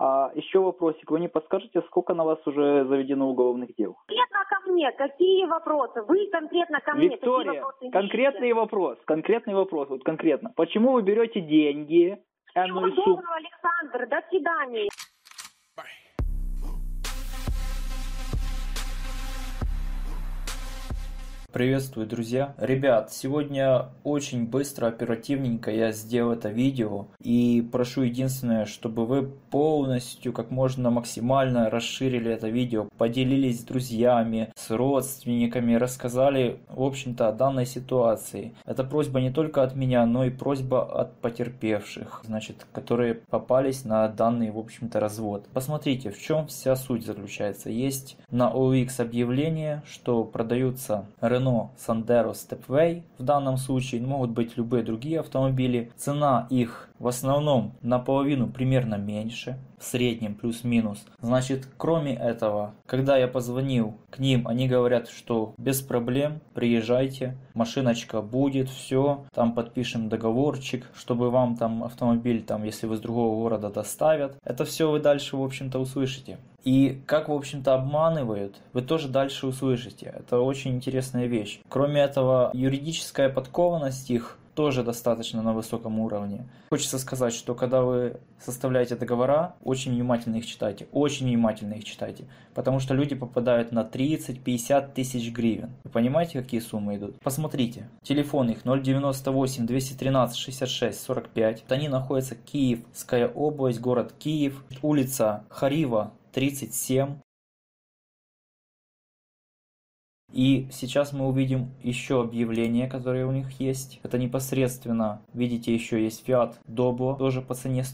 А еще вопросик. Вы не подскажете, сколько на вас уже заведено уголовных дел? Конкретно ко мне. Какие вопросы? Вы конкретно ко мне. Виктория, конкретный вопрос. Вот конкретно. Почему вы берете деньги? Всего доброго, Александр. До свидания. Приветствую, друзья! Ребят, сегодня очень быстро, оперативненько я сделал это видео и прошу единственное, чтобы вы полностью, как можно максимально расширили это видео, поделились с друзьями, с родственниками, рассказали, в общем-то, о данной ситуации. Это просьба не только от меня, но и просьба от потерпевших, значит, которые попались на данный, в общем-то, развод. Посмотрите, в чем вся суть заключается. Есть на OLX объявление, что продаются Renault Sandero Stepway, в данном случае могут быть любые другие автомобили. Цена их в основном наполовину примерно меньше, в среднем плюс-минус. Значит, кроме этого, когда я позвонил к ним, они говорят, что без проблем, приезжайте, машиночка будет, все, там подпишем договорчик, чтобы вам там автомобиль, там, если вы с другого города доставят. Это все вы дальше, в общем-то, услышите. И как, в общем-то, обманывают, вы тоже дальше услышите. Это очень интересная вещь. Кроме этого, юридическая подкованность их тоже достаточно на высоком уровне. Хочется сказать, что когда вы составляете договора, очень внимательно их читайте. Очень внимательно их читайте. Потому что люди попадают на 30-50 тысяч гривен. Вы понимаете, какие суммы идут? Посмотрите. Телефон их 098 213 66 45. Они находятся Киевская область, город Киев, улица Харива, 37. И сейчас мы увидим еще объявления, которые у них есть. Это непосредственно, видите, еще есть Fiat Doblo, тоже по цене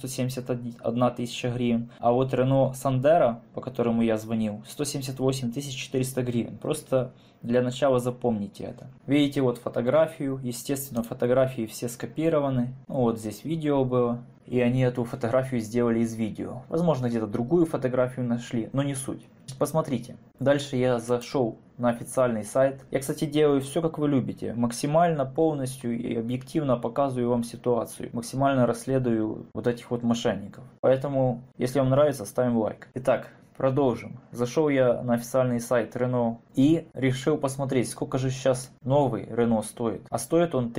171 тысяча гривен. А вот Renault Sandero, по которому я звонил, 178 400 гривен. Просто для начала запомните это. Видите вот фотографию, естественно, фотографии все скопированы. Ну, вот здесь видео было. И они эту фотографию сделали из видео. Возможно, где-то другую фотографию нашли, но не суть. Посмотрите. Дальше я зашел на официальный сайт. Я, кстати, делаю все, как вы любите. Максимально, полностью и объективно показываю вам ситуацию. Максимально расследую вот этих вот мошенников. Поэтому, если вам нравится, ставим лайк. Итак, продолжим. Зашел я на официальный сайт Renault и решил посмотреть, сколько же сейчас новый Renault стоит. А стоит он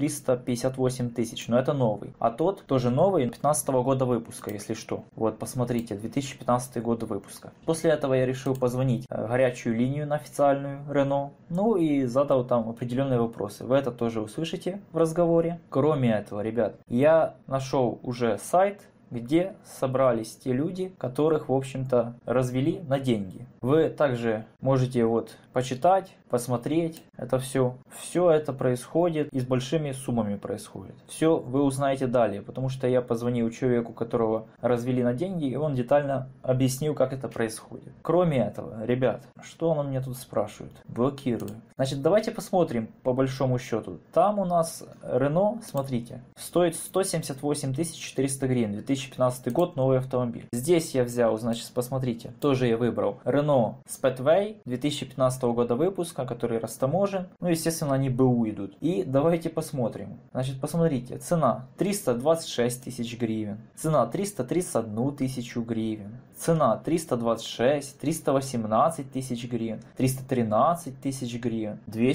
358 тысяч, но это новый. А тот тоже новый, 2015 года выпуска, если что. Вот, посмотрите, 2015 год выпуска. После этого я решил позвонить в горячую линию на официальную Renault. Ну и задал там определенные вопросы. Вы это тоже услышите в разговоре. Кроме этого, ребят, я нашел уже сайт, где собрались те люди, которых, в общем-то, развели на деньги. Вы также можете вот почитать, посмотреть это все. Все это происходит и с большими суммами происходит. Все вы узнаете далее, потому что я позвонил человеку, которого развели на деньги, и он детально объяснил, как это происходит. Кроме этого, ребят, что он мне тут спрашивает? Блокирую. Значит, давайте посмотрим по большому счету. Там у нас Renault, смотрите, стоит 178 400 гривен, 2015 год, новый автомобиль. Здесь я взял, значит, посмотрите, тоже я выбрал Renault Speedway 2015 года выпуска, который растаможен. Ну, естественно, они БУ идут. И давайте посмотрим. Значит, посмотрите, цена 326 тысяч гривен, цена 331 тысячу гривен, цена 326, 318 тысяч гривен, 313 тысяч гривен,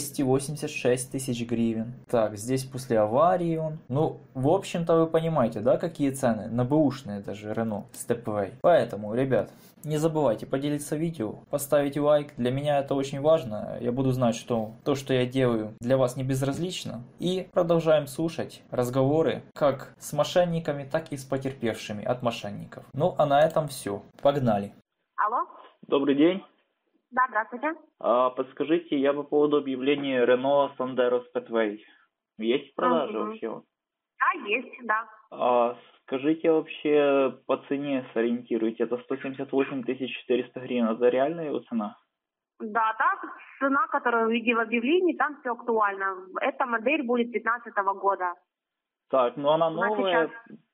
286 тысяч гривен. Так, здесь после аварии он. Ну, в общем-то, вы понимаете, да, какие цены? На бэушные даже Renault Stepway. Поэтому, ребят, не забывайте поделиться видео, поставить лайк. Для меня это очень важно. Я буду знать, что то, что я делаю, для вас не безразлично. И продолжаем слушать разговоры как с мошенниками, так и с потерпевшими от мошенников. Ну, а на этом все. Погнали. Алло? Добрый день. Да, здравствуйте. Подскажите, я по поводу объявления Renault Sandero Speedway. Есть в продаже вообще? Да, есть, да. Скажите вообще по цене сориентируйте. Это 178 400 гривен. Это реальная его цена? Да, цена, которую увидела в объявлении, там все актуально. Эта модель будет 2015 года. Так, ну она новая.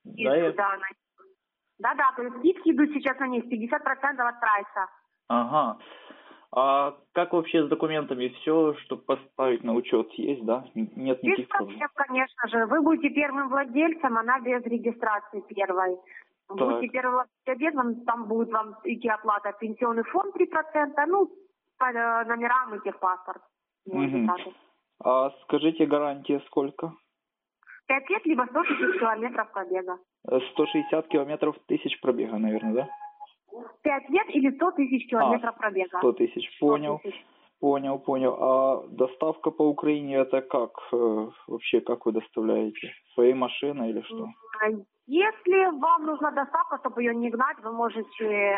Да, то есть скидки идут сейчас на них 50% от прайса. Ага. А как вообще с документами? Все, чтобы поставить на учет, есть, да? Нет никаких проблем, конечно же. Вы будете первым владельцем, она без регистрации первой. Будете первый платить обед, там будет вам идти оплата пенсионный фонд 3%, ну, по номерам и техпаспорт. Мгм. А скажите, гарантия сколько? 5 лет, либо 100 тысяч километров пробега. 160 километров тысяч пробега, наверное, да? 5 лет или 100 тысяч километров пробега. 100 тысяч, 100 понял. тысяч. Понял. А доставка по Украине это как? Вообще, как вы доставляете? Своей машиной или что? Если вам нужна доставка, чтобы ее не гнать, вы можете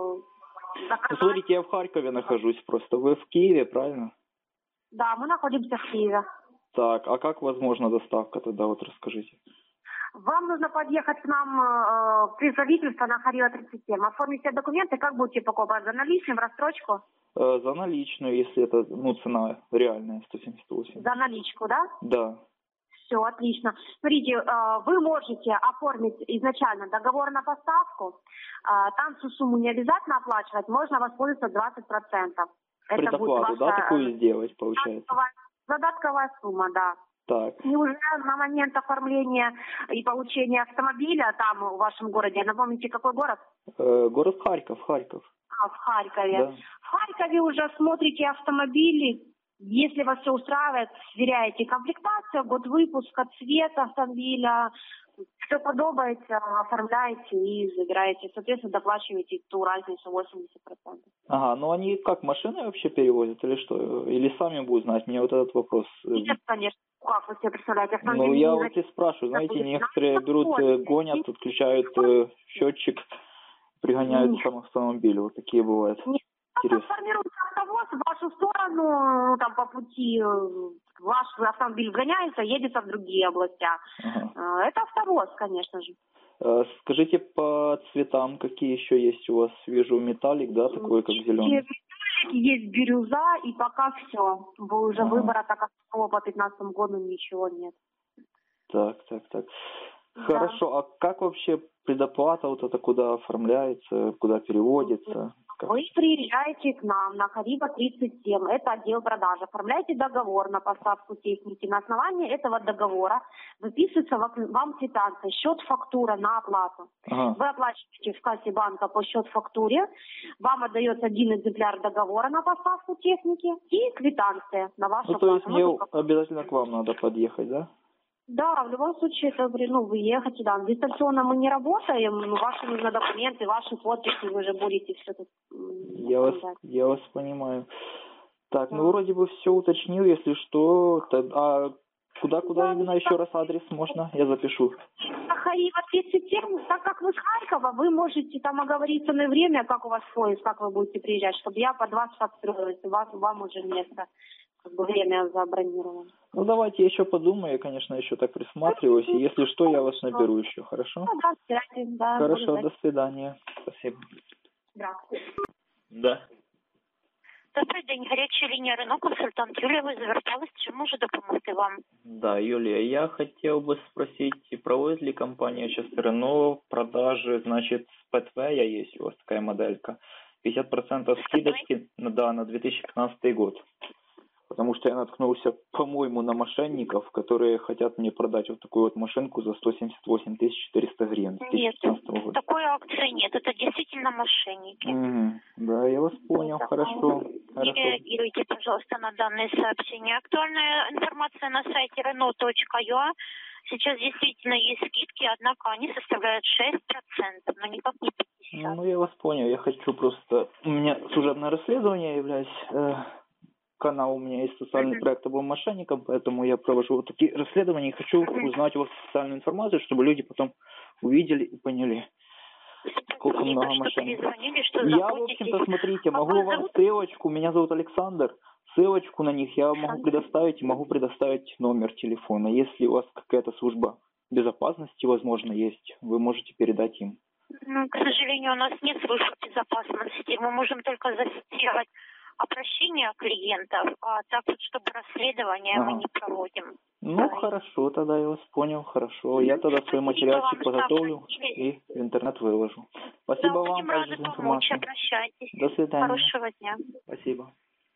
заказать. Смотрите, я в Харькове нахожусь просто. Вы в Киеве, правильно? Да, мы находимся в Киеве. Так, а как возможна доставка тогда? Вот расскажите. Вам нужно подъехать к нам в представительство на Харьова 37. Оформить все документы, как будете покупать? За наличные, в рассрочку? За наличную, если это, цена реальная, 178. За наличку, да? Да. Все, отлично. Смотрите, вы можете оформить изначально договор на поставку. Там всю сумму не обязательно оплачивать, можно воспользоваться 20%. Предоплату, да, такую сделать, получается? Задатковая сумма, да. Так. И уже на момент оформления и получения автомобиля там в вашем городе, напомните, какой город? Город Харьков. В Харькове. Да. В Харькове уже смотрите автомобили. Если вас все устраивает, сверяете комплектацию, год выпуска, цвет автомобиля, все подобается, оформляете и забираете. Соответственно, доплачиваете ту разницу 80%. Ага, ну они как, машины вообще перевозят или что? Или сами будут знать? Мне вот этот вопрос. Нет, конечно. Как вы себе представляете? Автомобиль Ну, я вот и спрашиваю, знаете, некоторые берут, гонят, отключают счетчик, пригоняют сам автомобиль. Вот такие бывают. Формируется автовоз в вашу сторону, там по пути ваш автомобиль вгоняется, едется в другие области. Ага. Это автовоз, конечно же. Скажите, по цветам какие еще есть у вас? Вижу металлик, да, такой как зеленый? Есть бирюза, и пока все. Вы уже выбора так по 2015 году ничего нет. Так. Да. Хорошо, а как вообще предоплата вот это куда оформляется, куда переводится? Вы приезжаете к нам на Харьова 37, это отдел продажи, оформляете договор на поставку техники. На основании этого договора выписывается вам квитанция, счет, фактура на оплату. Ага. Вы оплачиваете в кассе банка по счет-фактуре, вам отдается 1 экземпляр договора на поставку техники и квитанция на вашу оплату. То есть мне обязательно к вам надо подъехать, да? Да, в любом случае, это, выехать сюда. Дистанционно мы не работаем, ваши нужны документы, ваши подписи, вы же будете все тут. Я вас понимаю. Так, вроде бы все уточнил, если что. А куда именно еще раз адрес можно? Я запишу. Харьова 37, так как вы с Харькова, вы можете там оговориться на время, как у вас поезд, как вы будете приезжать, чтобы я под вас подстроилась, вам уже место. Время забронировано. Давайте я еще подумаю, я, конечно, еще так присматриваюсь, и если что, я вас наберу еще, хорошо? Да. Хорошо, до свидания. Спасибо. Здравствуйте. Да. Добрий день, гаряча лінія Рено, консультант Юлія, ви звертались, чи можу допомогти вам? Да, Юлия, я хотел бы спросить, проводит ли компания сейчас Рено продажи, значит, с ПТВ есть у вас такая моделька, 50% скидочки, на 2015 год. Потому что я наткнулся, по-моему, на мошенников, которые хотят мне продать вот такую вот машинку за 178 400 гривен. Нет, такой акции нет, это действительно мошенники. Да, я вас понял, хорошо. Не реагируйте, пожалуйста, на данные сообщения. Актуальная информация на сайте renault.ua. Сейчас действительно есть скидки, однако они составляют 6%, но никак не 50%. Ну, я вас понял, я хочу просто... У меня служебное расследование, являюсь... Канал у меня есть социальный проект «Обом мошенникам», поэтому я провожу вот такие расследования и хочу узнать у вас специальную информацию, чтобы люди потом увидели и поняли, сколько много мошенников. Я, в общем-то, смотрите, могу вам ссылочку, меня зовут Александр, ссылочку на них я могу предоставить номер телефона. Если у вас какая-то служба безопасности, возможно, есть, вы можете передать им. К сожалению, у нас нет службы безопасности, мы можем только зафиксировать обращения клиентов, а так вот, чтобы расследование мы не проводим. Ну, хорошо, тогда я вас понял, хорошо. Я тогда свой материальчик подготовлю и в интернет выложу. Спасибо вам также за информацию. Обращайтесь. До свидания. Хорошего дня. Спасибо.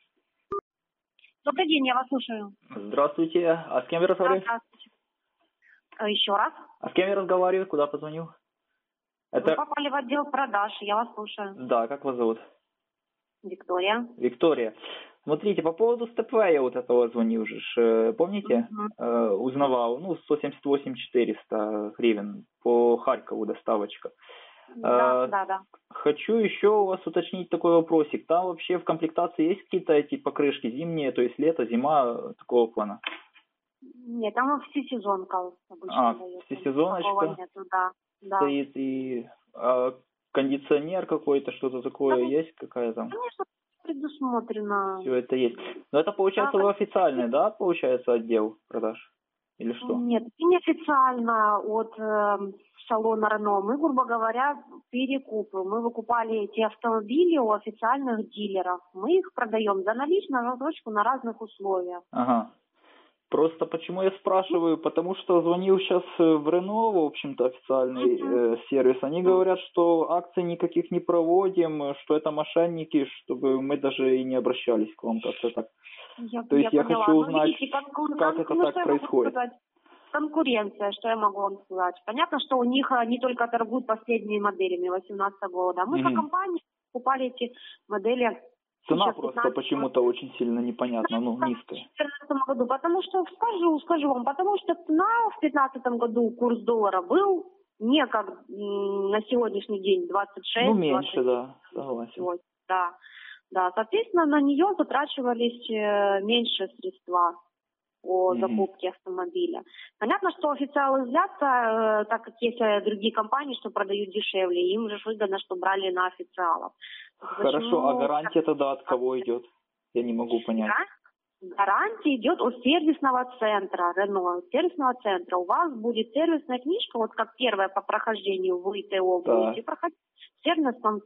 Добрый день, я вас слушаю. Здравствуйте. А с кем я разговариваю? Здравствуйте. Еще раз. А с кем я разговариваю? Куда позвонил? Вы попали в отдел продаж, я вас слушаю. Да, как вас зовут? Виктория. Виктория. Смотрите, по поводу степвея я вот этого звонил же, помните? Узнавал, 178 400 гривен по Харькову доставочка. Да. Хочу еще у вас уточнить такой вопросик. Там вообще в комплектации есть какие-то эти покрышки зимние, то есть лето, зима, такого плана? Нет, там всесезонка обычно дается. Всесезоночка? Такого нету, да. Стоит и кондиционер какой-то, что-то такое есть какая-то? Конечно, предусмотрено. Все это есть. Но это получается вы официальный, да, получается, отдел продаж? Или что? Нет, неофициально от салона Рено. Мы, грубо говоря, перекупы. Мы выкупали эти автомобили у официальных дилеров. Мы их продаем за наличную рассрочку на разных условиях. Ага. Просто почему я спрашиваю, потому что звонил сейчас в Рено, в общем-то, официальный сервис. Они говорят, что акций никаких не проводим, что это мошенники, чтобы мы даже и не обращались к вам как-то так. То есть я хочу узнать, как это так происходит. Конкуренция, что я могу вам сказать. Понятно, что у них они только торгуют последними моделями 2018 года. Мы как компания покупали эти модели. Цена просто почему-то очень сильно непонятна, низкая. В 2014 году, потому что, скажу вам, потому что цена в 2015 году, курс доллара был не как на сегодняшний день 26. Меньше, 20, да, согласен. Да, соответственно, на нее затрачивались меньше средства по закупке автомобиля. Понятно, что официалы злятся, так как есть другие компании, что продают дешевле, им же выгодно, что брали на официалов. Хорошо, а гарантия тогда от кого идет? Я не могу понять. Гарантия идет от сервисного центра, Рено, сервисного центра. У вас будет сервисная книжка, вот как первая по прохождению в ИТО будете проходить в сервисном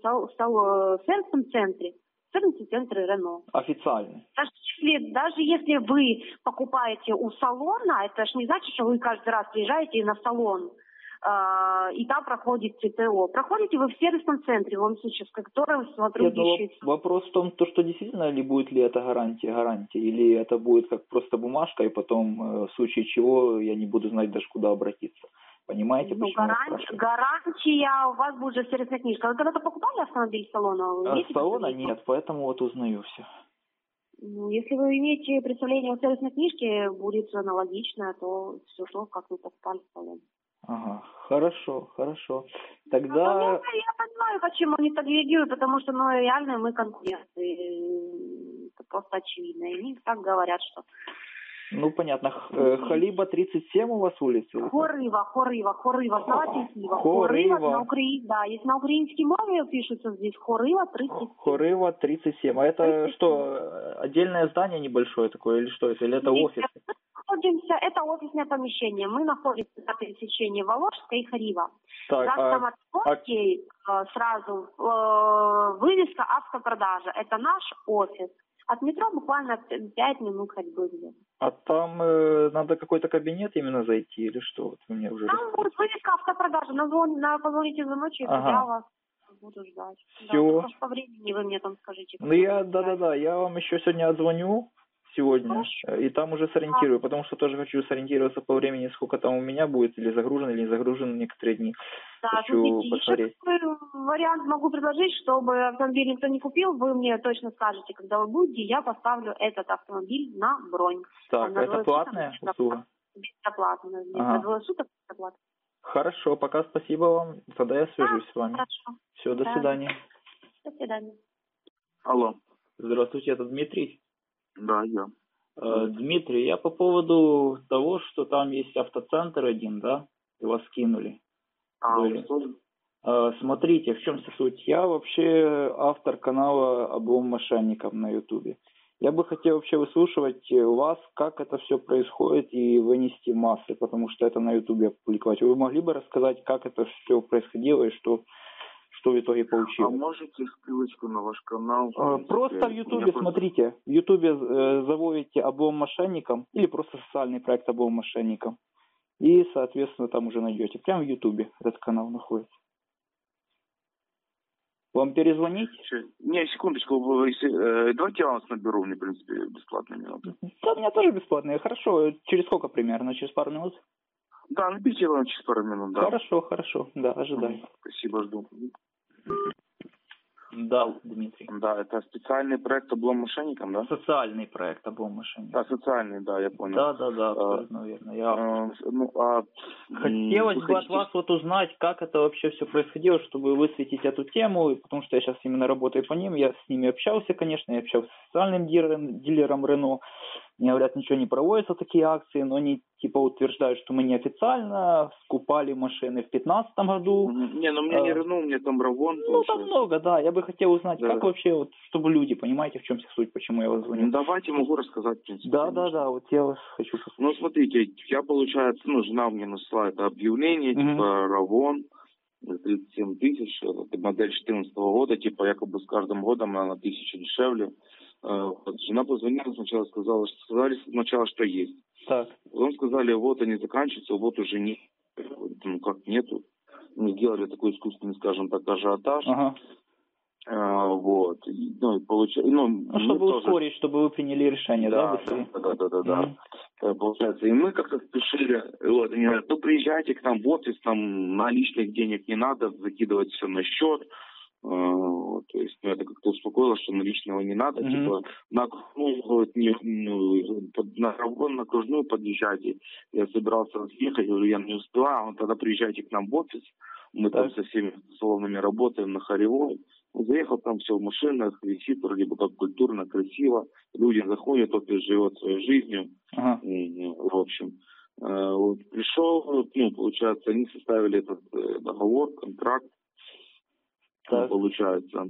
центре. В сервисном центре Рено. Официально. Даже если вы покупаете у салона, это же не значит, что вы каждый раз приезжаете на салон и там проходите ТО. Проходите вы в сервисном центре, в любом случае, с которым сотрудничает. Вопрос в том, что действительно ли будет ли это гарантия, или это будет как просто бумажка, и потом в случае чего я не буду знать даже куда обратиться. Понимаете, почему я спрашиваю? Гарантия у вас будет же сервисная книжка. Вы когда-то покупали автомобиль с салона? С салона нет, поэтому вот узнаю все. Если вы имеете представление о сервисной книжке, будет аналогично, то все то, как вы покупали в салоне. Ага, хорошо. Тогда... Я понимаю, почему они так реагируют, потому что реально мы конкуренты. Это просто очевидно. И они так говорят, что... понятно. Халиба 37 у вас улица? Хорива, основатель Киева. Хорива. Да, если на украинской мове пишется здесь Хорива 37. Хорива 37. А это что, отдельное здание небольшое такое, или что это? Или это офис? Это офисное помещение. Мы находимся на пересечении Воложска и Хорива. Так, сразу вывеска автопродажа. Это наш офис. От метро буквально 5 минут ходьбы. А там надо какой-то кабинет именно зайти или что? Вот вы мне уже там будет вывеска автопродажи. Позвоните за ночью, я вас буду ждать. Все. Да, по времени вы мне там скажите. Я вам еще сегодня отзвоню. Сегодня. И там уже сориентирую, потому что тоже хочу сориентироваться по времени, сколько там у меня будет, или загружен, или не загружен некоторые дни. Да, хочу посмотреть. Еще такой вариант могу предложить, чтобы автомобиль никто не купил, вы мне точно скажете, когда вы будете, я поставлю этот автомобиль на бронь. Так, это платная услуга? Бесплатно. На 2 суток бесплатно. Хорошо, пока спасибо вам. Тогда я свяжусь с вами. Хорошо. Все, до свидания. До свидания. Алло. Здравствуйте, это Дмитрий? Да, я. Дмитрий, я по поводу того, что там есть автоцентр один, да? И вас скинули. Смотрите, в чем суть. Я вообще автор канала «Облом мошенников» на Ютубе. Я бы хотел вообще выслушивать у вас, как это все происходит, и вынести в массы, потому что это на Ютубе опубликовать. Вы могли бы рассказать, как это все происходило и что в итоге получилось? А можете ссылочку на ваш канал? Просто в Ютубе, смотрите, в Ютубе заводите «Облом мошенникам» или просто социальный проект «Облом мошенникам». И, соответственно, там уже найдете. Прямо в Ютубе этот канал находится. Вам перезвонить? Не, секундочку. Давайте я вас наберу, мне, в принципе, бесплатные минуты. Да, у меня тоже бесплатные. Хорошо. Через сколько примерно? Через пару минут? Да, напишите вам через пару минут, да. Хорошо, да, ожидаю. Спасибо, жду. Да, Дмитрий. Да, это специальный проект «Облом мошенникам», да? Социальный проект «Облом мошенникам». Да, социальный, да, я понял. Да, абсолютно верно. Хотелось бы от вас вот узнать, как это вообще все происходило, чтобы высветить эту тему, потому что я сейчас именно работаю по ним, я с ними общался, конечно, я общался с социальным дилером Рено. Мне говорят, ничего не проводятся такие акции, но они типа утверждают, что мы неофициально скупали машины в 2015 году. Не, ну у меня не Рено, у меня там Равон. Ну там много, да. Я бы хотел узнать, да. Как вообще, вот, чтобы люди, понимаете, в чем суть, почему я вас звоню. Ну, давайте, могу рассказать, в принципе. Да, вот я вас хочу послушать. Ну, смотрите, я, получается, жена мне нашла это объявление, типа Равон, 37 тысяч, это модель 2014 года, типа якобы с каждым годом она на 1000 дешевле. Вот, жена позвонила сначала, сказали сначала, что есть. Так. Потом сказали, вот они заканчиваются, вот уже нет. Ну, как нету. Мы сделали такой искусственный, скажем так, ажиотаж. Ага. Вот. Чтобы ускорить, чтобы вы приняли решение, да? Да. Получается, и мы как-то спешили, вот, они говорят, приезжайте к нам в офис, там наличных денег не надо, закидывать все на счет. Вот, то есть, это как-то успокоило, что наличного не надо, типа, на окружную подъезжайте. Я собирался разъехать, говорю, я не успеваю, тогда приезжайте к нам в офис, мы там со всеми салонами работаем на Харевой. Заехал, там все в машинах, висит вроде бы как культурно, красиво. Люди заходят, офис живет своей жизнью. В общем, вот пришел, получается, они составили этот договор, контракт. Получается,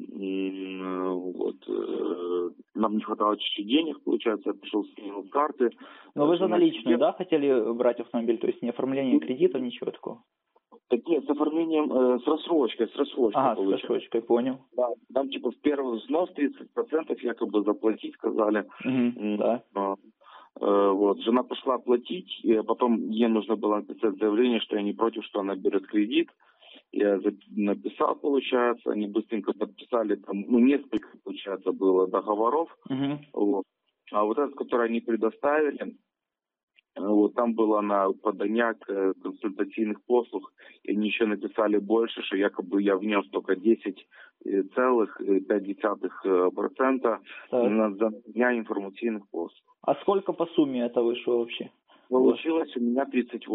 нам не хватало чуть-чуть денег, получается, я пришел с карты. Но вы за наличную, да, хотели брать автомобиль, то есть не оформление кредитов, ничего такого? Так нет, с оформлением, с рассрочкой. Ага, с рассрочкой, понял. Да, там типа в первый взнос 30% якобы заплатить сказали. Да. Вот, жена пошла платить, и потом ей нужно было написать заявление, что я не против, что она берет кредит. Я написал, получается, они быстренько подписали, там, несколько, получается, было договоров. Вот. А вот этот, который они предоставили, вот там было на подання консультаційних послуг, и они еще написали больше, что якобы я внес только 10,5% на дня информационных послуг. А сколько по сумме это вышло вообще? Получилось у меня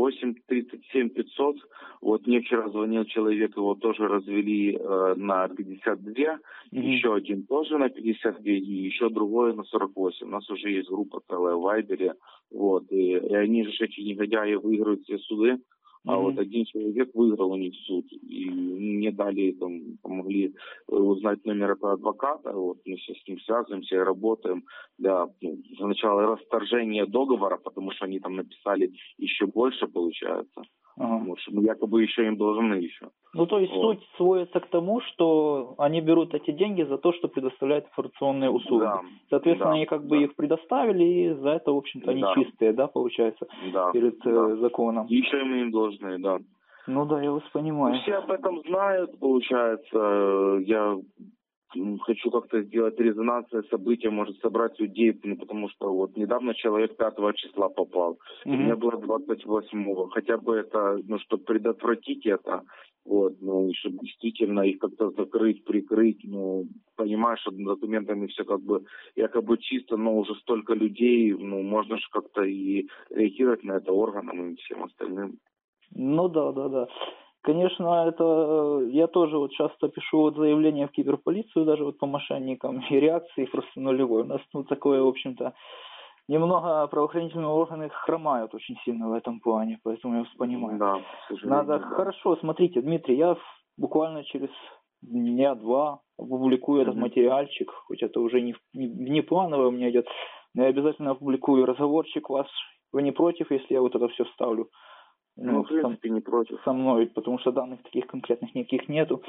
37 500. Вот мне вчера звонил человек, его тоже развели на 52, еще один тоже на 52 и еще другой на 48. У нас уже есть группа целая в Вайбере. Вот, и они же эти негодяи выиграют все суды. А вот один человек выиграл у них суд, и мне дали, помогли узнать номер этого адвоката, вот мы сейчас с ним связываемся и работаем для сначала расторжения договора, потому что они там написали еще больше, получается. Потому что мы якобы еще им должны еще. Ну, то есть суть сводится к тому, что они берут эти деньги за то, что предоставляют информационные услуги. Да, соответственно, они как бы их предоставили, и за это, в общем-то, они чистые, да, получается, перед законом. И еще мы им должны, да. Ну да, я вас понимаю. Все об этом знают, получается. Я хочу как-то сделать резонансное событие, может собрать людей, потому что вот недавно человек 5 числа попал. У меня было 28-го. Хотя бы это, чтобы предотвратить это, вот, чтобы действительно их как-то закрыть, прикрыть, понимаешь, что документами все как бы якобы чисто, но уже столько людей, можно же как-то и реагировать на это органам и всем остальным. Ну да. Конечно, это я тоже вот часто пишу вот заявления в киберполицию, даже вот по мошенникам, и реакции просто нулевой. У нас такое, в общем-то, немного правоохранительные органы хромают очень сильно в этом плане, поэтому я вас понимаю. Да, надо, хорошо, смотрите, Дмитрий, я буквально через дня 2 опубликую этот материальчик, хоть это уже не плановое у меня идет, но я обязательно опубликую разговорчик ваш. Вы не против, если я вот это все вставлю? В принципе, не против. Со мной, потому что данных таких конкретных никаких нету.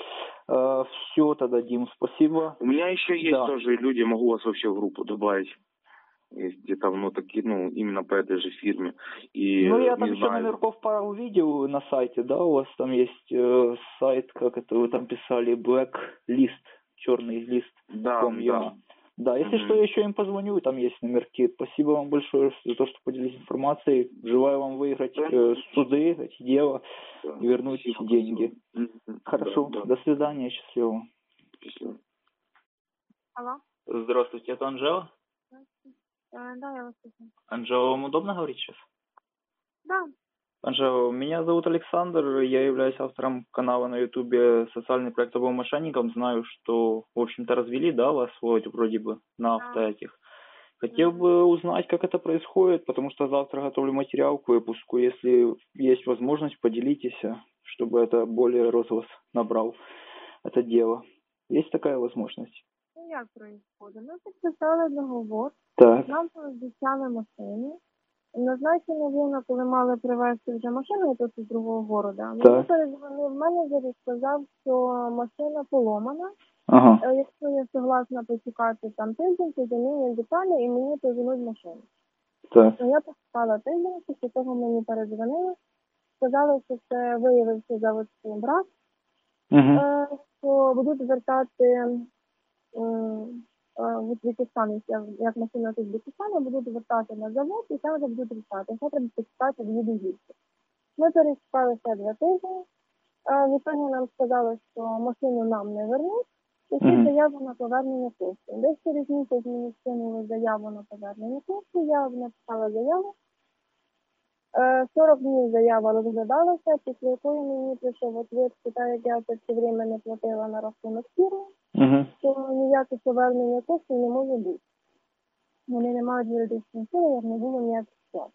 Все тогда, Дим, спасибо. У меня еще есть тоже люди, могу вас вообще в группу добавить. Есть где-то, именно по этой же фирме. И, я там еще номерков пару видел на сайте, да, у вас там есть сайт, как это вы там писали, Blacklist, черный лист. Да. Да, если что, я еще им позвоню, там есть номерки. Спасибо вам большое за то, что поделились информацией. Желаю вам выиграть суды, эти дела и вернуть деньги. Хорошо, до свидания, счастливо. Алло? Здравствуйте, это Анжела? Да, я вас слышу. Анжела, вам удобно говорить сейчас? Да. Анжела, меня зовут Александр, я являюсь автором канала на ютубе «Социальный проект обоим мошенникам». Знаю, что, в общем-то, развели, да, вас вроде бы на авто этих. Хотел бы узнать, как это происходит, потому что завтра готовлю материал к выпуску. Если есть возможность, поделитесь, чтобы это более розголос набрал, это дело. Есть такая возможность? Ну, як происходит? Ми підписали договор, Так, нам обіцяли машину. Назначено время, коли мали привезти вже машину тут з другого города. Мені Так. перезвонив менеджер і сказав, що машина поломана. ага, Якщо я согласна почекати там тиждень, то замінять деталі і мені повернуть машину. так, Я почекала тиждень, після того мені передзвонили. Сказали, що це виявився заводський брак, що будуть звертати в Узбекистані, як машина з Узбекистану, будуть звертати на завод і там вже будуть рішати. Це треба почекати 2 неділі. Ми перечекали ще 2 тижні. В ітогі нам сказали, що машину нам не вернуть, і ще заяву на повернення коштів. Десь через місяць мені скинули заяву на повернення коштів, я написала заяву. 40 днів заява розглядалася, після якої мені прийшов відповідь, що так як я все время не платила на рахунок фірми, то ніяке повернення коштів не може бути. Вони не мають юридичної сили, як не було ніяких сплат.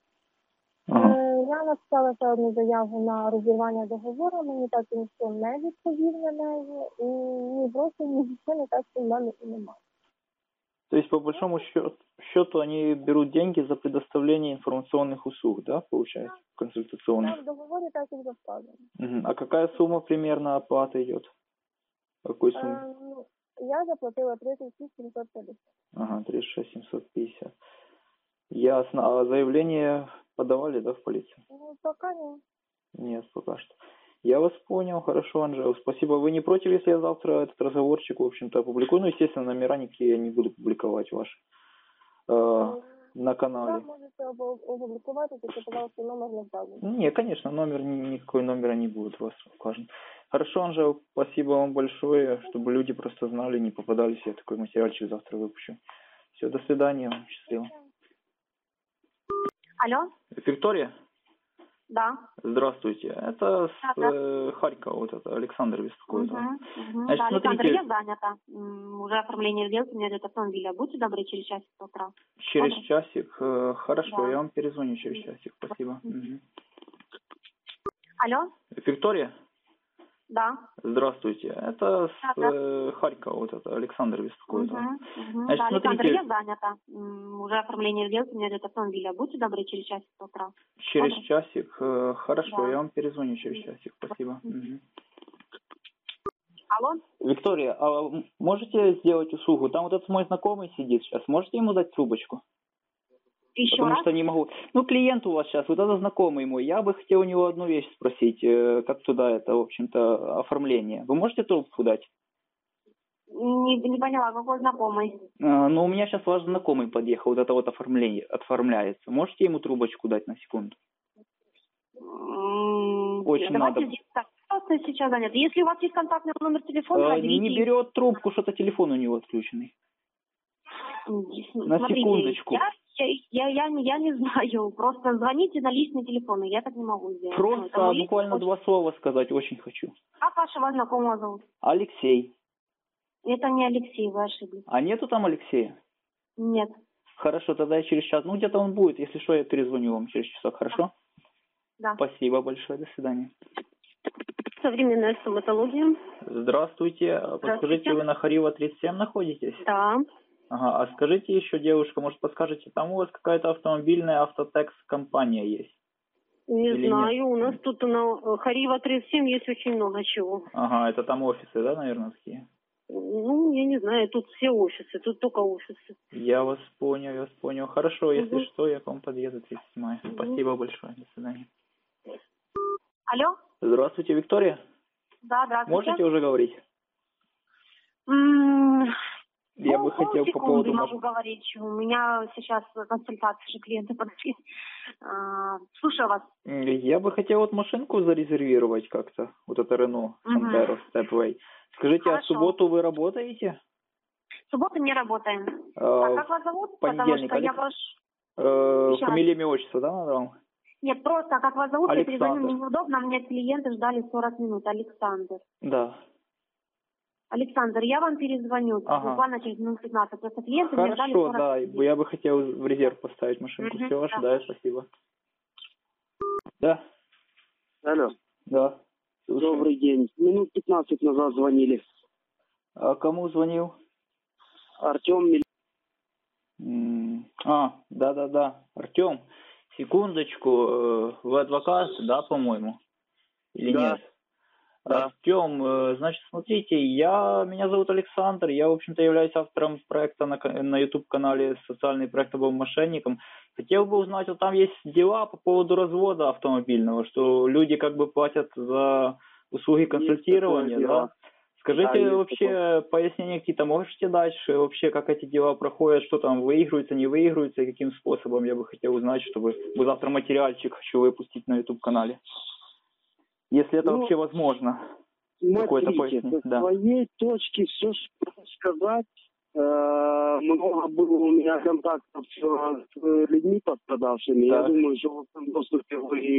Я написала ще одну заяву на розірвання договору, мені так ніхто не відповів на неї, і ні, просто нічого не так, що в мене і немає. То есть, по большому счету, они берут деньги за предоставление информационных услуг, да, получается, консультационных? Да, в договорі так і заставлено. А какая сумма примерно оплаты идет? Какой сумме? Я заплатила 36 750. Ага, 36 750. Ясно. А заявление подавали, да, в полицию? Ну, пока нет. Нет, пока что. Я вас понял, хорошо, Анжела. Спасибо. Вы не против, если я завтра этот разговорчик, в общем-то, опубликую? Ну, естественно, номера никакие я не буду публиковать ваши на канале. Да, можете опубликовать, только, пожалуйста, номер не вказан. Не, конечно, никакой номера не будет у вас указан. Хорошо, Анжела, спасибо вам большое, чтобы люди просто знали, не попадались. Я такой материальчик завтра выпущу. Все, до свидания, счастливо. Алло? Виктория? Да. Здравствуйте. Это с Харькова, вот это Александр беспокоит. Значит, Да, Александр, смотрите, я занята. Уже оформление сделки, у меня идет автомобиля. Будьте добры, через часик с утра. через Добрый. часик. Хорошо, Да. я вам перезвоню через часик. Спасибо. Алло? Виктория? Да. Здравствуйте. Это с Да. Харькова, вот это Александр беспокоит. Да, Значит, Александр, смотрите, я занята. Уже оформление сделки, у меня идет автомобиля. Будьте добры, через часик с утра. через Добрый. часик. Хорошо, Да. я вам перезвоню через часик. Спасибо. Алло? Виктория, а можете сделать услугу? Там вот этот мой знакомый сидит сейчас. Можете ему дать трубочку? Еще Потому раз? что не могу. Ну, клиент у вас сейчас, вот это знакомый мой. Я бы хотел у него одну вещь спросить. Как туда это, в общем-то, оформление. Вы можете трубку дать? Не поняла, какой знакомый? Ну, у меня сейчас ваш знакомый подъехал. Вот это вот оформление оформляется. Можете ему трубочку дать на секунду? Очень Давайте надо. так, просто сейчас занят. Если у вас есть контактный номер телефона, наберите. Не берет трубку, что-то телефон у него отключенный. На Смотрите, секундочку. Я не знаю. Просто звоните на личный телефон, и я так не могу сделать. Просто Это мой буквально личный. 2 слова сказать очень хочу. Как вашего знакомого зовут? Алексей. Это не Алексей, вы ошиблись. А нету там Алексея? Нет. Хорошо, тогда я через час. Ну, где-то он будет. Если что, я перезвоню вам через часок. Хорошо? Да. Спасибо большое. До свидания. Современная стоматология. Здравствуйте. Подскажите, вы на Харива 37 находитесь? Да. Ага. А скажите еще, девушка, может, подскажете, там у вас какая-то автомобильная автотекс-компания есть? Не Или знаю, нет? у нас тут на Харива 37 есть очень много чего. Ага, это там офисы, да, наверное, такие? Ну, я не знаю, тут все офисы, тут только офисы. Я вас понял. Хорошо, если что, я к вам подъеду 37. Спасибо большое. До свидания. Алло? Здравствуйте, Виктория. Да, здравствуйте. Можете уже говорить? Я бы хотел по поводу могу говорить. У меня сейчас консультации же клиенты подошли. Слушаю вас. Я бы хотел вот машинку зарезервировать как-то. Вот это Renault Sandero Stepway. Скажите, а в субботу вы работаете? В субботу не работаем. А как вас зовут? Потому что я ваш... Фамилия, имя, отчество, да, надо вам? Нет, просто как вас зовут, я перезвоню, Александр. мне неудобно, мне клиенты ждали 40 минут. Александр. Да. Александр, я вам перезвоню буквально через минут 15. Просто клиенты мне ждали 40 Хорошо, да, минут. я бы хотел в резерв поставить машинку. Все, да. ожидаю, спасибо. Да. Алло. Да. Слушаю. Добрый день. Минут 15 назад звонили. А кому звонил? Артем. Да. Артем, секундочку. Вы адвокат, да, по-моему? Или Да. нет? Да. Артем, значит, смотрите, меня зовут Александр, я, в общем-то, являюсь автором проекта на YouTube-канале «Социальный проект обоим мошенникам». Хотел бы узнать, вот там есть дела по поводу развода автомобильного, что люди как бы платят за услуги консультирования, да? Скажите, да, вообще пояснения какие-то можете дать, вообще как эти дела проходят, что там выигрывается, не выигрывается, и каким способом, я бы хотел узнать, чтобы завтра материальчик хочу выпустить на YouTube-канале. Если это вообще возможно. Смотрите, со своей точки все сказать. Много было у меня контактов с людьми пострадавшими. Так. Я думаю, что в этом доступе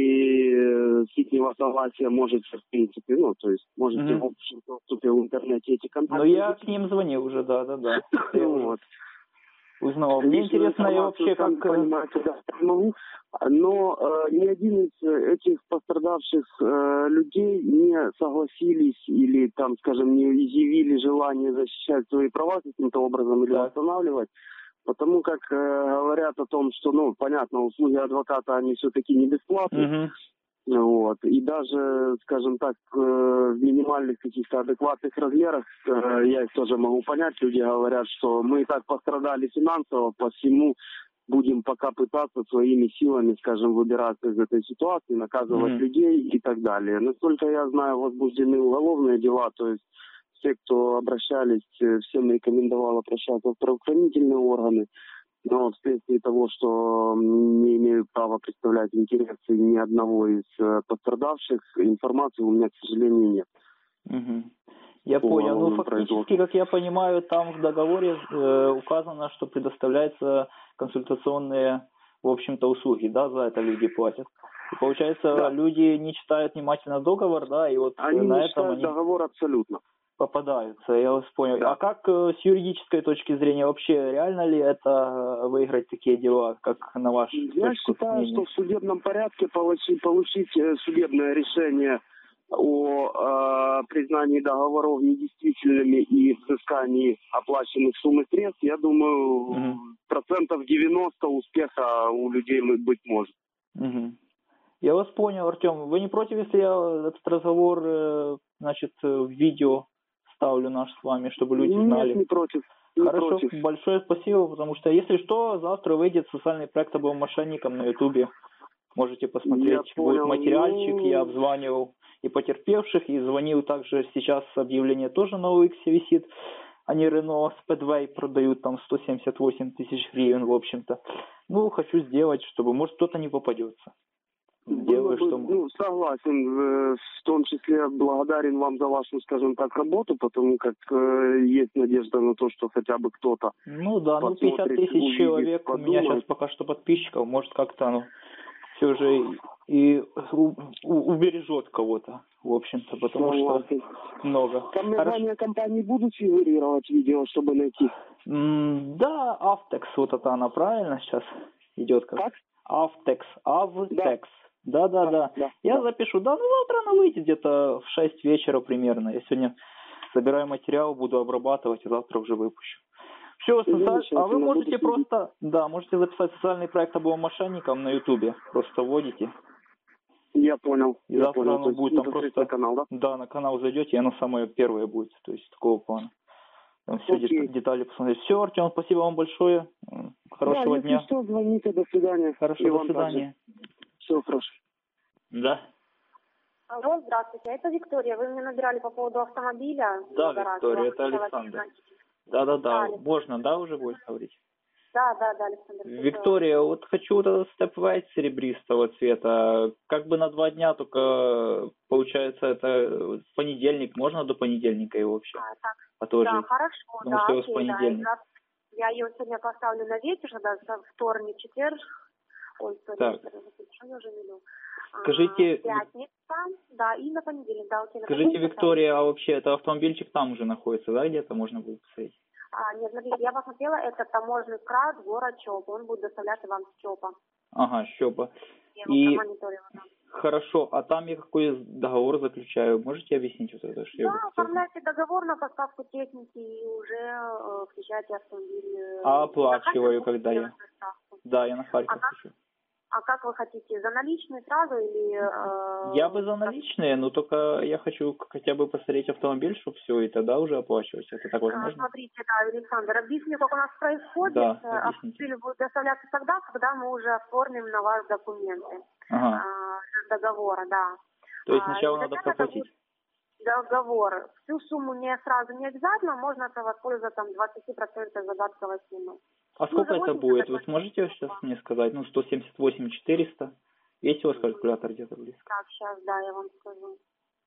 вы с ихнего согласия можете, в принципе, можете в общем доступе в интернете эти контакты. Ну, я к ним звонил уже, да. Вот. Узнал. Мне интересно, я вообще как... Понимаете, да, могу. Но ни один из этих пострадавших людей не согласились или, там, скажем, не изъявили желание защищать свои права каким-то образом или восстанавливать. Потому как говорят о том, что, понятно, услуги адвоката, они все-таки не бесплатные. Вот. И даже, скажем так, в минимальных каких-то адекватных размерах, я их тоже могу понять, люди говорят, что мы и так пострадали финансово, посему будем пока пытаться своими силами, скажем, выбираться из этой ситуации, наказывать людей и так далее. Насколько я знаю, возбуждены уголовные дела, то есть все, кто обращались, всем рекомендовал обращаться в правоохранительные органы. Но вследствие того, что не имею права представлять интересы ни одного из пострадавших, информации у меня, к сожалению, нет. Я понял. Ну, фактически, как я понимаю, там в договоре указано, что предоставляются консультационные, в общем-то, услуги, да, за это люди платят. И получается, люди не читают внимательно договор, да, и вот они на не этом читают договор абсолютно. Попадаются, я вас понял. Да. А как с юридической точки зрения вообще реально ли это выиграть такие дела, как на ваш Я считаю, что в судебном порядке получить судебное решение о признании договоров недействительными и взыскании оплаченных сумм и средств, я думаю, 90% успеха у людей быть может. Я вас понял, Артем. Вы не против, если я этот разговор, значит, в видео ставлю наш с вами, чтобы люди знали? Нет, не против. Хорошо, большое спасибо, потому что, если что, завтра выйдет социальный проект обоим мошенникам на Ютубе. Можете посмотреть, будет материальчик, я обзванивал и потерпевших, и звонил также, сейчас объявление тоже на OX висит. Они Renault Speedway продают там 178 тысяч гривен, в общем-то. Ну, хочу сделать, чтобы, может, кто-то не попадется. Согласен, в том числе благодарен вам за вашу, скажем так, работу, потому как есть надежда на то, что хотя бы кто-то. Ну да, 50 тысяч человек, подумает. У меня сейчас пока что подписчиков, может как-то все же и убережет кого-то, в общем-то, потому что много. Там названия компании будут фигурировать в видео, чтобы найти? Да, Avtex, вот это она правильно сейчас идет как? Avtex. Да. Я запишу. Да, завтра она выйдет где-то в 6 вечера примерно. Я сегодня собираю материал, буду обрабатывать, и завтра уже выпущу. Все, а вы можете просто, можете записать социальный проект обоим мошенникам на Ютубе. Просто вводите. Я понял. И завтра оно будет там просто... На канал, да? Да, на канал зайдете, и оно самое первое будет. То есть такого плана. Там все детали посмотреть. Все, Артем, спасибо вам большое. Хорошего дня. Если что, звоните, до свидания. Хорошо, до свидания. Все хорошо. Да. Алло, здравствуйте, это Виктория. Вы мне набирали по поводу автомобиля? Да, Виктория, это Александр. Да-да-да, Да. можно, да, уже будет говорить? Да, Александр. Виктория, вот хочу вот этот степ-вайт серебристого цвета. Как бы на 2 дня, только получается это в понедельник. Можно до понедельника его вообще Так. отложить? Да, хорошо, Потому да, что у вас окей, понедельник. да. Я ее сегодня поставлю на вечер, да, вторник, четверг. Ой, Так. что я уже веду? Скажите, Пятница, да, и на понедельник, да, окей. скажите, Виктория, а вообще это автомобильчик там уже находится, да, где-то можно будет посмотреть? Нет, смотрите, я посмотрела, это таможенный край, город Чоп, он будет доставляться вам с Чопа. Ага, Щёпа. Я его И промониторила, да. хорошо, а там я какой договор заключаю? Можете объяснить вот это? Что я Да, бы хотел? оформляйте договор на поставку техники и уже включайте автомобиль. А оплачиваю, Заказывайте когда я? доставку. Да, я на Харьков как? хочу. А как вы хотите, за наличные сразу или... Я бы за наличные, но только я хочу хотя бы посмотреть автомобиль, чтобы все, и тогда уже оплачивать. Это так возможно? Смотрите, да, Александр, объясню, как у нас происходит. Да, объясните. Автомобиль будет доставляться тогда, когда мы уже оформим на вас документы. Ага. Договора, да. То есть сначала надо это проплатить? будет договор. Всю сумму сразу не обязательно, можно воспользоваться там 20% загадковой суммы. А сколько это будет? Вы сможете сейчас мне сказать? 178 400. Есть у вас калькулятор где-то близко? Так, сейчас, да, я вам скажу.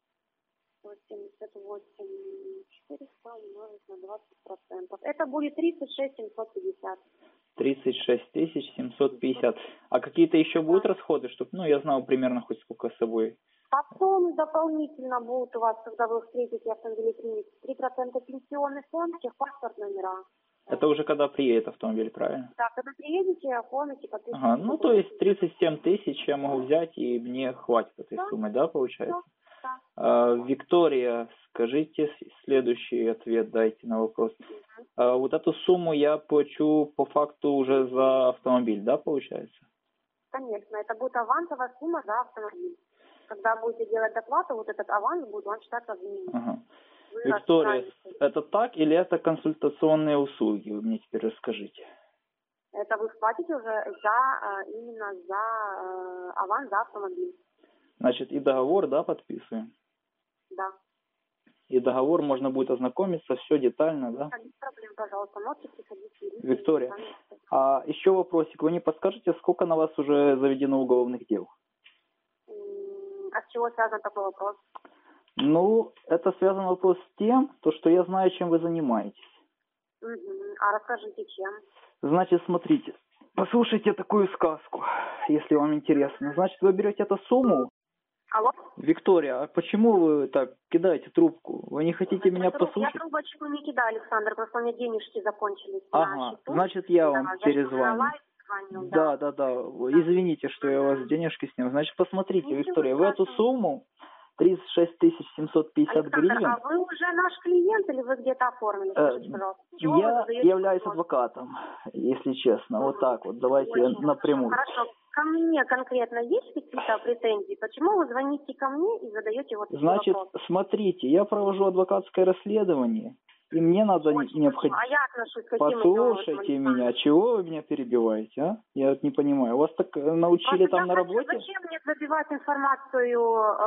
178 400 умножить на 20%. Это будет 36 750. 36 750. А какие-то еще будут расходы, чтобы, я знал примерно хоть сколько с собой? Потом дополнительно будут у вас, когда вы встретите автомобиль, 3% пенсионный фонд, техпаспорт, номера. Это уже когда приедет автомобиль, правильно? Да, когда приедете, оформите, подпишите. Ага, то есть 37 тысяч я могу взять, и мне хватит этой суммы, да, получается? Да. Виктория, скажите следующий ответ, дайте на вопрос. Вот эту сумму я плачу по факту уже за автомобиль, да, получается? Конечно, это будет авансовая сумма за автомобиль. Когда будете делать доплату, вот этот аванс будет вам считаться в минимум. Ага. Виктория, это так или это консультационные услуги? Вы мне теперь расскажите. Это вы платите уже именно за аванс за автомобиль. Значит, и договор, да, подписываем? Да. И договор можно будет ознакомиться, все детально, да? Без проблем, пожалуйста, можете приходить. Виктория, а еще вопросик. Вы не подскажете, сколько на вас уже заведено уголовных дел? А с чего связан такой вопрос? Это связан вопрос с тем, что я знаю, чем вы занимаетесь. А расскажите, чем? Значит, смотрите, послушайте такую сказку, если вам интересно. Значит, вы берете эту сумму. Алло? Виктория, а почему вы так кидаете трубку? Вы не хотите меня послушать? Я трубочку не кидаю, Александр, просто у меня денежки закончились. Ага, значит, я вам перезвоню. Да. Извините, что я у вас денежки снял. Значит, посмотрите, Виктория, в эту сумму 36 750 гривен. А вы уже наш клиент или вы где-то оформили? Скажите, пожалуйста. Я являюсь адвокатом, если честно. Вот так вот. Давайте напрямую. Хорошо. Ко мне конкретно есть какие-то претензии? Почему вы звоните ко мне и задаете вот такой Значит, вопрос? смотрите, я провожу адвокатское расследование, и мне надо необходимо... А я отношусь к каким Послушайте меня, чего вы меня перебиваете, а? Я вот не понимаю. Вас так научили там на работе? Зачем мне забивать информацию,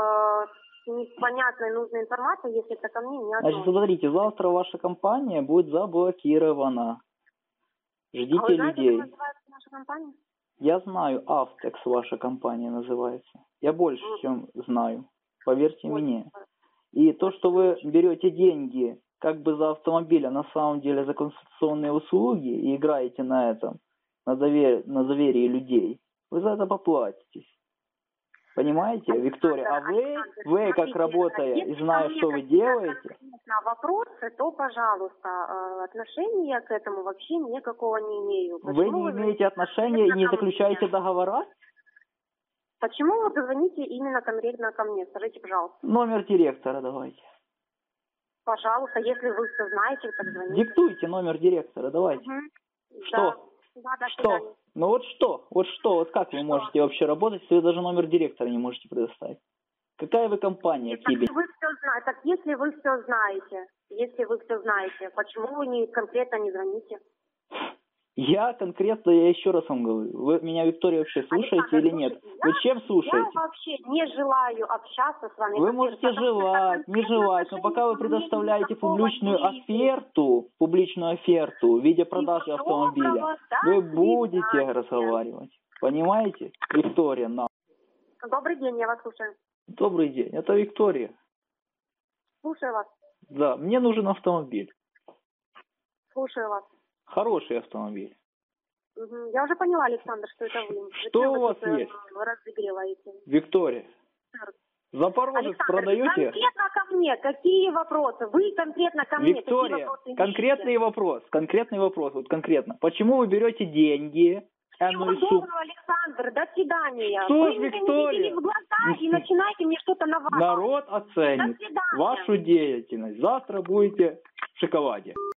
непонятной, нужной информации, если это ко мне не относится? Значит, смотрите, завтра ваша компания будет заблокирована. Ждите вы знаете, людей. как называется наша компания? Я знаю, Автекс ваша компания называется. Я больше, чем знаю. Поверьте мне. И то, что вы берете деньги как бы за автомобиль, а на самом деле за консультационные услуги и играете на этом, на доверии людей, вы за это поплатитесь. Понимаете, Виктория? А вы как работая и зная, что вы делаете... На вопросы, то, пожалуйста, отношения к этому вообще никакого не имею. Вы не имеете отношения и не заключаете договора? Почему вы звоните именно конкретно ко мне? Скажите, пожалуйста. Номер директора давайте. Пожалуйста, если вы все знаете, так звоните. Диктуйте номер директора, давайте. Что? Да, что? Вот как вы можете вообще работать, если вы даже номер директора не можете предоставить? Какая вы компания, Киби? Если вы все знаете, почему вы конкретно не звоните? Я конкретно, я еще раз вам говорю, вы меня, Виктория, вообще слушаете Александр, или нет? слушайте, Вы чем Я слушаете? вообще не желаю общаться с вами. Вы во-первых, можете потому что желать, не конкретно желать, но отношения пока вы ко мне предоставляете никакого публичную не имеют. публичную оферту в виде продажи Всего автомобиля, доброго, до вы будете свидания. разговаривать. Понимаете? Виктория, Добрый день, я вас слушаю. Добрый день, это Виктория. Слушаю вас, Да, мне нужен автомобиль. слушаю вас. Хороший автомобиль. Мгм. Я уже поняла, Александр, что это вы. Что Зачем у вы вас тут, есть? разыгрываете? Виктория, Запорожец Александр, продаете? конкретно ко мне, какие вопросы? Вы конкретно ко мне, какие Виктория, вопросы конкретный вопрос, вот конкретно. Почему вы берете деньги, Всего энную сумму, доброго, Александр, до свидания. Что Вы ж, меня не Виктория? видели в глаза и начинаете мне что-то наваливать. народ оценит До свидания. вашу деятельность. Завтра будете в шоколаде.